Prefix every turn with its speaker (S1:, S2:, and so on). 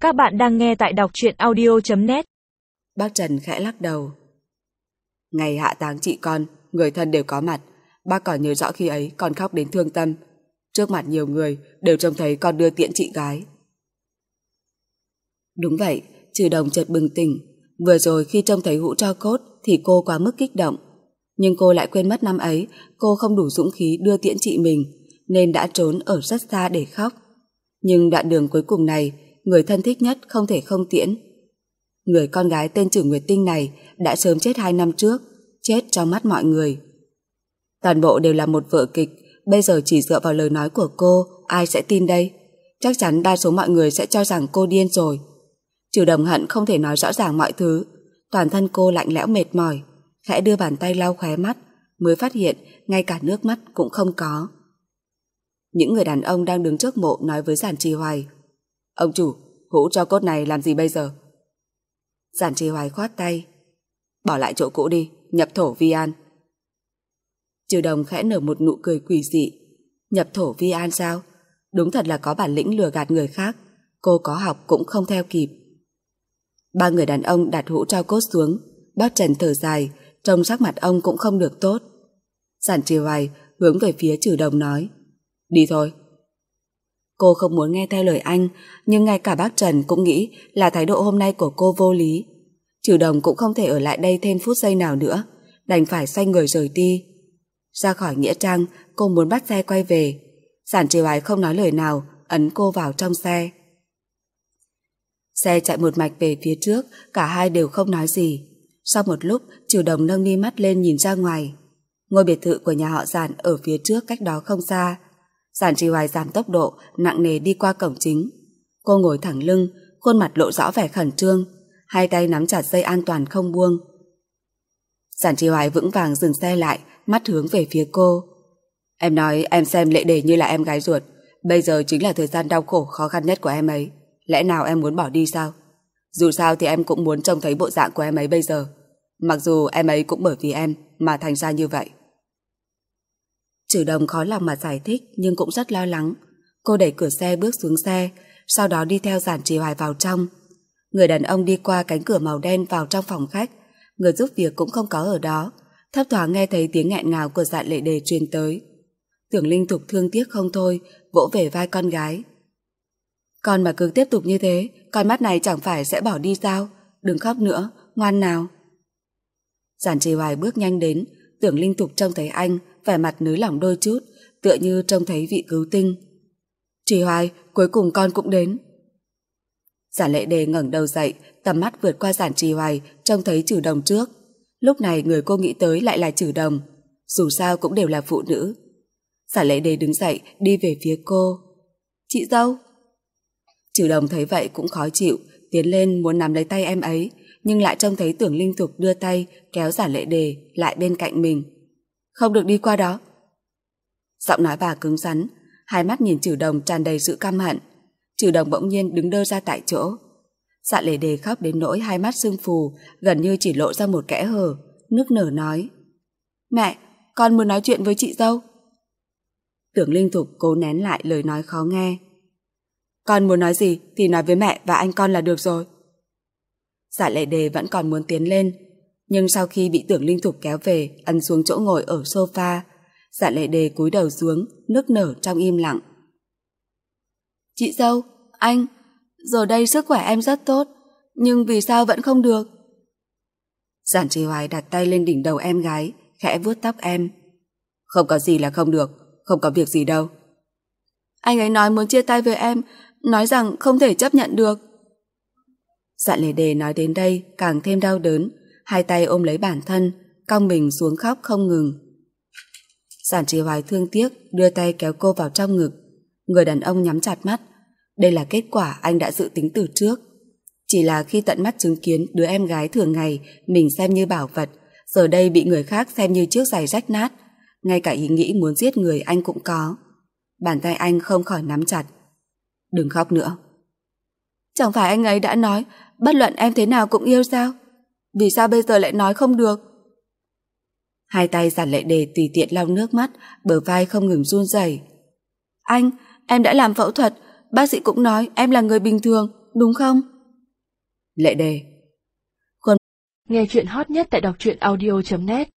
S1: Các bạn đang nghe tại đọc truyện audio.net.
S2: Bác Trần khẽ lắc đầu. Ngày hạ táng chị con, người thân đều có mặt. Bác còn nhớ rõ khi ấy con khóc đến thương tâm. Trước mặt nhiều người đều trông thấy con đưa tiễn chị gái. Đúng vậy, Trừ Đồng chợt bừng tỉnh. Vừa rồi khi trông thấy hũ tro cốt thì cô quá mức kích động. Nhưng cô lại quên mất năm ấy cô không đủ dũng khí đưa tiễn chị mình, nên đã trốn ở rất xa để khóc. Nhưng đoạn đường cuối cùng này, người thân thích nhất không thể không tiễn. Người con gái tên Trử Nguyệt Tinh này đã sớm chết 2 năm trước, chết trong mắt mọi người. Toàn bộ đều là một vở kịch, bây giờ chỉ dựa vào lời nói của cô, ai sẽ tin đây? Chắc chắn đa số mọi người sẽ cho rằng cô điên rồi. Trừ Đồng hận không thể nói rõ ràng mọi thứ, toàn thân cô lạnh lẽo mệt mỏi, khẽ đưa bàn tay lau khóe mắt, mới phát hiện ngay cả nước mắt cũng không có. Những người đàn ông đang đứng trước mộ nói với Giản Trì Hoài: "Ông chủ, hũ tro cốt này làm gì bây giờ?" Giản Trì Hoài khoát tay: "Bỏ lại chỗ cũ đi, nhập thổ vi an." Trừ Đồng khẽ nở một nụ cười quỷ dị. Nhập thổ vi an sao? Đúng thật là có bản lĩnh lừa gạt người khác, cô có học cũng không theo kịp. Ba người đàn ông đặt hũ tro cốt xuống. Bác Trần thở dài, trông sắc mặt ông cũng không được tốt. Giản Trì Hoài hướng về phía Trừ Đồng nói: "Đi thôi." Cô không muốn nghe theo lời anh, nhưng ngay cả bác Trần cũng nghĩ là thái độ hôm nay của cô vô lý. Trừ Đồng cũng không thể ở lại đây thêm phút giây nào nữa, đành phải xoay người rời đi. Ra khỏi nghĩa trang, cô muốn bắt xe quay về. Giản Trì Hoài không nói lời nào, ấn cô vào trong xe. Xe chạy một mạch về phía trước, cả hai đều không nói gì. Sau một lúc, Trừ Đồng nâng mi mắt lên nhìn ra ngoài. Ngôi biệt thự của nhà họ Giản ở phía trước cách đó không xa. Giản Trì Hoài giảm tốc độ, nặng nề đi qua cổng chính. Cô ngồi thẳng lưng, khuôn mặt lộ rõ vẻ khẩn trương, hai tay nắm chặt dây an toàn không buông. Giản Trì Hoài vững vàng dừng xe lại, mắt hướng về phía cô. "Em nói em xem Lệ Đề như là em gái ruột, bây giờ chính là thời gian đau khổ khó khăn nhất của em ấy. Lẽ nào em muốn bỏ đi sao? Dù sao thì em cũng muốn trông thấy bộ dạng của em ấy bây giờ. Mặc dù em ấy cũng bởi vì em mà thành ra như vậy." Trừ Đồng khó lòng mà giải thích nhưng cũng rất lo lắng. Cô đẩy cửa xe bước xuống xe, sau đó đi theo Giản Trì Hoài vào trong. Người đàn ông đi qua cánh cửa màu đen vào trong phòng khách. Người giúp việc cũng không có ở đó. Thấp thoáng nghe thấy tiếng nghẹn ngào của Dạ Lệ Đề truyền tới. Tưởng Linh Thục thương tiếc không thôi, vỗ về vai con gái. "Con mà cứ tiếp tục như thế, con mắt này chẳng phải sẽ bỏ đi sao? Đừng khóc nữa, ngoan nào." Giản Trì Hoài bước nhanh đến. Tưởng Linh Thục trông thấy anh, vẻ mặt nới lỏng đôi chút, tựa như trông thấy vị cứu tinh. "Trì Hoài, cuối cùng con cũng đến." Dạ Lệ Đề ngẩng đầu dậy, tầm mắt vượt qua Giản Trì Hoài, trông thấy Trừ Đồng trước. Lúc này người cô nghĩ tới lại là Trừ Đồng, dù sao cũng đều là phụ nữ. Dạ Lệ Đề đứng dậy, đi về phía cô. "Chị dâu." Trừ Đồng thấy vậy cũng khó chịu, tiến lên muốn nắm lấy tay em ấy, nhưng lại trông thấy Tưởng Linh Thục đưa tay kéo Dạ Lệ Đề lại bên cạnh mình. "Không được đi qua đó." Giọng nói bà cứng rắn, hai mắt nhìn Trừ Đồng tràn đầy sự căm hận. Trừ Đồng bỗng nhiên đứng đơ ra tại chỗ. Dạ Lệ Đề khóc đến nỗi hai mắt sưng phù, gần như chỉ lộ ra một kẽ hở, nức nở nói: "Mẹ, con muốn nói chuyện với chị dâu." Tưởng Linh Thục cố nén lại lời nói khó nghe. "Con muốn nói gì thì nói với mẹ và anh con là được rồi." Dạ Lệ Đề vẫn còn muốn tiến lên, nhưng sau khi bị Tưởng Linh Thục kéo về, ấn xuống chỗ ngồi ở sofa, Dạ Lệ Đề cúi đầu xuống, nức nở trong im lặng. "Chị dâu, anh, giờ đây sức khỏe em rất tốt, nhưng vì sao vẫn không được?" Giản Trì Hoài đặt tay lên đỉnh đầu em gái, khẽ vuốt tóc em. "Không có gì là không được, không có việc gì đâu." "Anh ấy nói muốn chia tay với em, nói rằng không thể chấp nhận được." Dạ Lệ Đề nói đến đây càng thêm đau đớn, hai tay ôm lấy bản thân, cong mình xuống khóc không ngừng. Giản Trì Hoài thương tiếc đưa tay kéo cô vào trong ngực. Người đàn ông nhắm chặt mắt. Đây là kết quả anh đã dự tính từ trước. Chỉ là khi tận mắt chứng kiến đứa em gái thường ngày mình xem như bảo vật, giờ đây bị người khác xem như chiếc giày rách nát. Ngay cả ý nghĩ muốn giết người anh cũng có. Bàn tay anh không khỏi nắm chặt. "Đừng khóc nữa." "Chẳng phải anh ấy đã nói bất luận em thế nào cũng yêu sao? Vì sao bây giờ lại nói không được?" Hai tay Giản Lệ Đề tùy tiện lau nước mắt, bờ vai không ngừng run rẩy. "Anh, em đã làm phẫu thuật, bác sĩ cũng nói em là người bình thường, đúng không? Lệ Đề.
S1: Nghe chuyện hot nhất tại đọc truyện audio.net